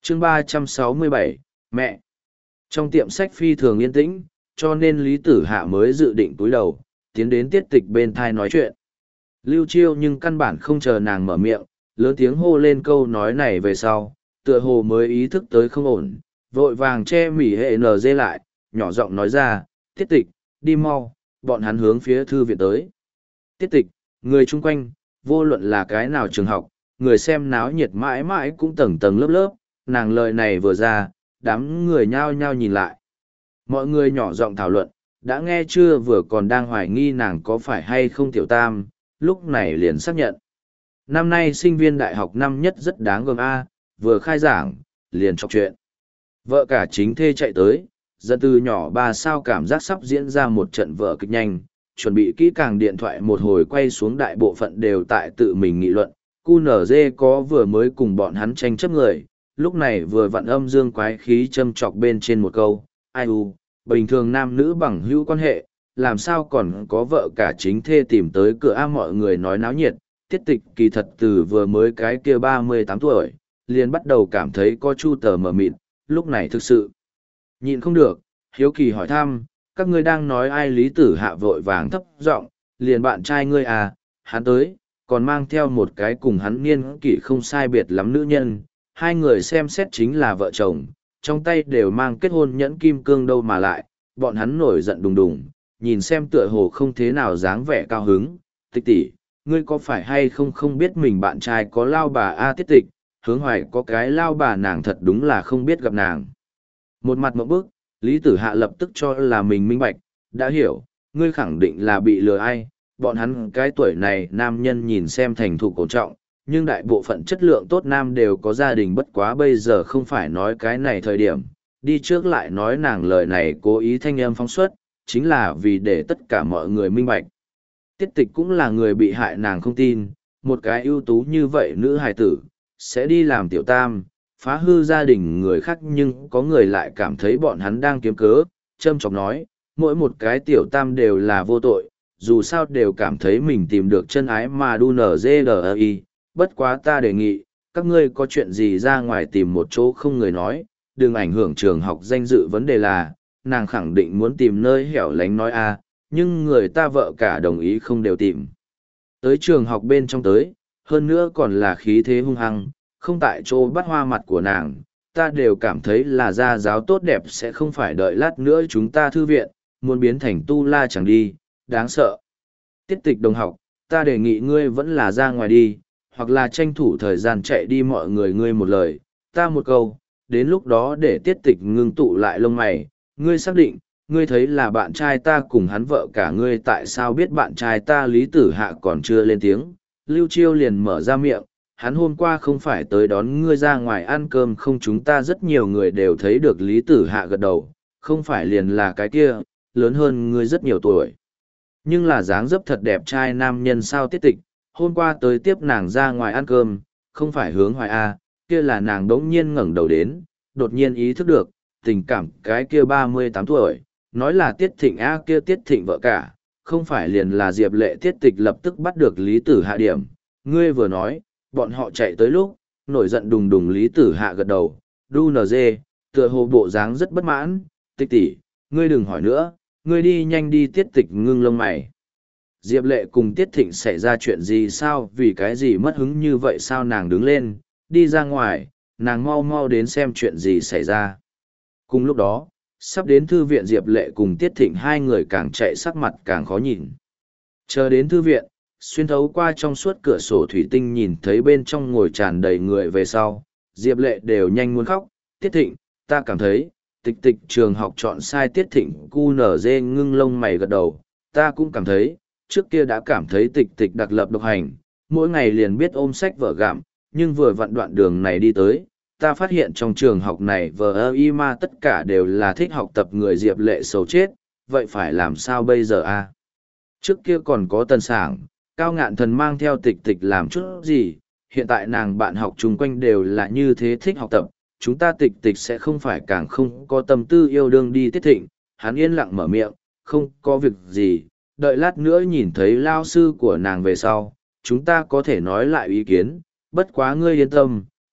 chương 367, mẹ. Trong tiệm sách phi thường yên tĩnh, cho nên Lý Tử Hạ mới dự định túi đầu, tiến đến Tiết Tịch bên thai nói chuyện. Lưu Chiêu nhưng căn bản không chờ nàng mở miệng, lớn tiếng hô lên câu nói này về sau, tựa hồ mới ý thức tới không ổn, vội vàng che mỉ hệ NG lại, nhỏ giọng nói ra, Tiết Tịch, đi mau, bọn hắn hướng phía thư viện tới. Tiết Tịch, người chung quanh, vô luận là cái nào trường học, người xem náo nhiệt mãi mãi cũng tầng tầng lớp lớp, nàng lời này vừa ra, đám người nhao nhao nhìn lại. Mọi người nhỏ giọng thảo luận, đã nghe chưa vừa còn đang hoài nghi nàng có phải hay không tiểu tam, lúc này liền xác nhận. Năm nay sinh viên đại học năm nhất rất đáng gờm A, vừa khai giảng, liền chọc chuyện. Vợ cả chính thê chạy tới, dẫn từ nhỏ 3 sao cảm giác sắp diễn ra một trận vở kịch nhanh, chuẩn bị kỹ càng điện thoại một hồi quay xuống đại bộ phận đều tại tự mình nghị luận. QNZ có vừa mới cùng bọn hắn tranh chấp người, lúc này vừa vặn âm dương quái khí châm chọc bên trên một câu, ai u, bình thường nam nữ bằng hữu quan hệ, làm sao còn có vợ cả chính thê tìm tới cửa A, mọi người nói náo nhiệt. Tiết Tịch kỳ thật từ vừa mới cái kia 38 tuổi, liền bắt đầu cảm thấy có chu tờ mờ mịt, lúc này thực sự nhịn không được, hiếu kỳ hỏi thăm, các ngươi đang nói ai? Lý Tử Hạ vội vàng thấp giọng, liền bạn trai ngươi à, hắn tới, còn mang theo một cái cùng hắn niên kỷ không sai biệt lắm nữ nhân, hai người xem xét chính là vợ chồng, trong tay đều mang kết hôn nhẫn kim cương đâu mà lại, bọn hắn nổi giận đùng đùng, nhìn xem tựa hồ không thế nào dáng vẻ cao hứng. Tịch tỷ, ngươi có phải hay không không biết mình bạn trai có lao bà a? Tiết Tịch, Hướng Hoài có cái lao bà nàng thật đúng là không biết gặp nàng. Một mặt mộng bức, Lý Tử Hạ lập tức cho là mình minh bạch, đã hiểu, ngươi khẳng định là bị lừa ai, bọn hắn cái tuổi này nam nhân nhìn xem thành thục cổ trọng, nhưng đại bộ phận chất lượng tốt nam đều có gia đình, bất quá bây giờ không phải nói cái này thời điểm, đi trước lại nói nàng lời này cố ý thanh âm phóng xuất, chính là vì để tất cả mọi người minh bạch. Tiết Tịch cũng là người bị hại, nàng không tin, một cái ưu tú như vậy nữ hài tử, sẽ đi làm tiểu tam, phá hư gia đình người khác, nhưng có người lại cảm thấy bọn hắn đang kiếm cớ, châm chọc nói, mỗi một cái tiểu tam đều là vô tội, dù sao đều cảm thấy mình tìm được chân ái mà đu nở dê đờ y, bất quá ta đề nghị, các ngươi có chuyện gì ra ngoài tìm một chỗ không người nói, đừng ảnh hưởng trường học danh dự. Vấn đề là, nàng khẳng định muốn tìm nơi hẻo lánh nói a, nhưng người ta vợ cả đồng ý không đều tìm tới trường học bên trong tới, hơn nữa còn là khí thế hung hăng, không tại chỗ bắt hoa mặt của nàng, ta đều cảm thấy là gia giáo tốt đẹp sẽ không phải đợi lát nữa chúng ta thư viện, muốn biến thành tu la chẳng đi, đáng sợ. Tiết Tịch đồng học, ta đề nghị ngươi vẫn là ra ngoài đi, hoặc là tranh thủ thời gian chạy đi, mọi người ngươi một lời, ta một câu, đến lúc đó để Tiết Tịch ngưng tụ lại lông mày, ngươi xác định, ngươi thấy là bạn trai ta cùng hắn vợ cả ngươi, tại sao biết bạn trai ta? Lý Tử Hạ còn chưa lên tiếng, Lưu Chiêu liền mở ra miệng, hắn hôm qua không phải tới đón ngươi ra ngoài ăn cơm không? Chúng ta rất nhiều người đều thấy được. Lý Tử Hạ gật đầu, không phải liền là cái kia, lớn hơn ngươi rất nhiều tuổi, nhưng là dáng dấp thật đẹp trai nam nhân sao? Tiết Tịch, hôm qua tới tiếp nàng ra ngoài ăn cơm, không phải Hướng Hoài a? Kia là nàng đống nhiên ngẩng đầu đến, đột nhiên ý thức được, tình cảm cái kia 38 tuổi, nói là Tiết Thịnh a, kia Tiết Thịnh vợ cả, không phải liền là Diệp Lệ? Tiết Tịch lập tức bắt được Lý Tử Hạ điểm, ngươi vừa nói, bọn họ chạy tới lúc, nổi giận đùng đùng. Lý Tử Hạ gật đầu, đu nờ dê, tựa hồ bộ dáng rất bất mãn. Tịch tỷ, ngươi đừng hỏi nữa, ngươi đi nhanh đi. Tiết Tịch ngưng lông mày. Diệp Lệ cùng Tiết Thịnh xảy ra chuyện gì sao? Vì cái gì mất hứng như vậy sao? Nàng đứng lên, đi ra ngoài, nàng mau mau đến xem chuyện gì xảy ra. Cùng lúc đó, sắp đến thư viện Diệp Lệ cùng Tiết Thịnh hai người càng chạy sắc mặt càng khó nhìn. Chờ đến thư viện, xuyên thấu qua trong suốt cửa sổ thủy tinh nhìn thấy bên trong ngồi tràn đầy người về sau, Diệp Lệ đều nhanh muốn khóc. Tiết Thịnh, ta cảm thấy, Tịch trường học chọn sai. Tiết Thịnh QNZ ngưng lông mày gật đầu, ta cũng cảm thấy, trước kia đã cảm thấy Tịch đặc lập độc hành, mỗi ngày liền biết ôm sách vở gặm, nhưng vừa vặn đoạn đường này đi tới, ta phát hiện trong trường học này vờ y ma tất cả đều là thích học tập người. Diệp Lệ xấu chết, vậy phải làm sao bây giờ a? Trước kia còn có Tần Sảng, Cao Ngạn Thần mang theo Tịch làm chút gì, hiện tại nàng bạn học chung quanh đều là như thế thích học tập, chúng ta Tịch sẽ không phải càng không có tâm tư yêu đương đi? Tiết Thịnh, hắn yên lặng mở miệng, không có việc gì, đợi lát nữa nhìn thấy lao sư của nàng về sau, chúng ta có thể nói lại ý kiến, bất quá ngươi yên tâm,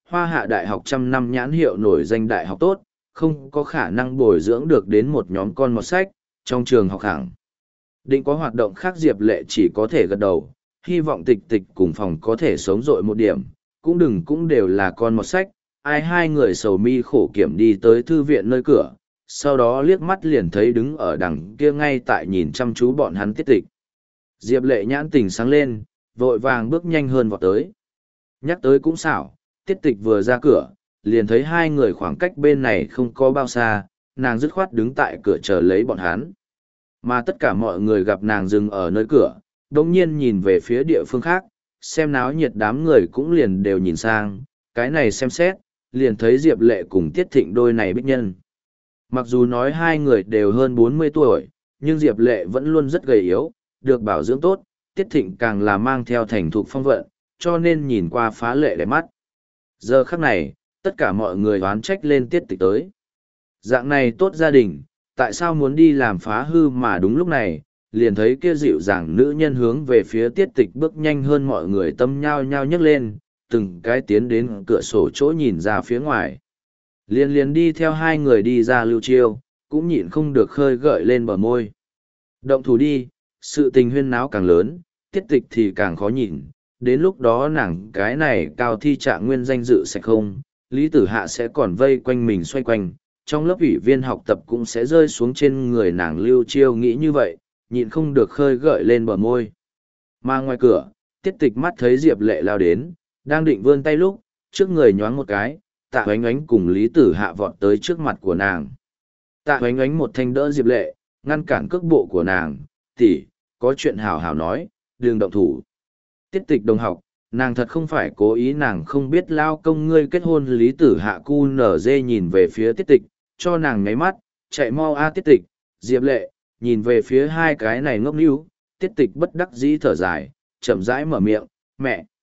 Hoa Hạ Đại học trăm năm nhãn hiệu nổi danh đại học tốt, không có khả năng bồi dưỡng được đến một nhóm con một sách, trong trường học hẳn. Định có hoạt động khác Diệp Lệ chỉ có thể gật đầu, hy vọng tịch tịch cùng phòng có thể sống dội một điểm, cũng đều là con một sách, ai hai người sầu mi khổ kiểm đi tới thư viện nơi cửa, sau đó liếc mắt liền thấy đứng ở đằng kia ngay tại nhìn chăm chú bọn hắn tiết tịch. Diệp Lệ nhãn tình sáng lên, vội vàng bước nhanh hơn vọt tới. Nhắc tới cũng xảo, tiết tịch vừa ra cửa, liền thấy hai người khoảng cách bên này không có bao xa, nàng dứt khoát đứng tại cửa chờ lấy bọn hắn. Mà tất cả mọi người gặp nàng dừng ở nơi cửa, đồng nhiên nhìn về phía địa phương khác, xem náo nhiệt đám người cũng liền đều nhìn sang, cái này xem xét, liền thấy Diệp Lệ cùng Tiết Thịnh đôi này bích nhân. Mặc dù nói hai người đều hơn 40 tuổi, nhưng Diệp Lệ vẫn luôn rất gầy yếu, được bảo dưỡng tốt, Tiết Thịnh càng là mang theo thành thục phong vận, cho nên nhìn qua phá lệ đẹp mắt. Giờ khắc này, tất cả mọi người oán trách lên Tiết Tịch tới. Dạng này tốt gia đình, tại sao muốn đi làm phá hư mà đúng lúc này, liền thấy kia dịu dàng nữ nhân hướng về phía Tiết Tịch bước nhanh hơn mọi người tâm nhao nhao nhấc lên, từng cái tiến đến cửa sổ chỗ nhìn ra phía ngoài. Liền đi theo hai người đi ra Lưu Chiêu, cũng nhịn không được khơi gợi lên bờ môi. Động thủ đi, sự tình huyên náo càng lớn, Tiết Tịch thì càng khó nhìn, đến lúc đó nàng cái này cao thi trạng nguyên danh dự sẽ không, Lý Tử Hạ sẽ còn vây quanh mình xoay quanh, trong lớp ủy viên học tập cũng sẽ rơi xuống trên người nàng. Lưu Chiêu nghĩ như vậy, nhịn không được khơi gợi lên bờ môi. Mà ngoài cửa, Tiết Tịch mắt thấy Diệp Lệ lao đến, đang định vươn tay lúc, trước người nhoáng một cái, Tạ Oánh Oánh cùng Lý Tử Hạ vọt tới trước mặt của nàng. Tạ Oánh Oánh một thanh đỡ Diệp Lệ, ngăn cản cước bộ của nàng, tỷ, có chuyện hảo hảo nói, đừng động thủ. Tiết Tịch đồng học, nàng thật không phải cố ý, nàng không biết lao công ngươi kết hôn. Lý Tử Hạ cu nở dê nhìn về phía Tiết Tịch, cho nàng ngáy mắt, chạy mau a. Tiết Tịch, Diệp Lệ, nhìn về phía hai cái này ngốc níu, Tiết Tịch bất đắc dĩ thở dài, chậm rãi mở miệng, mẹ.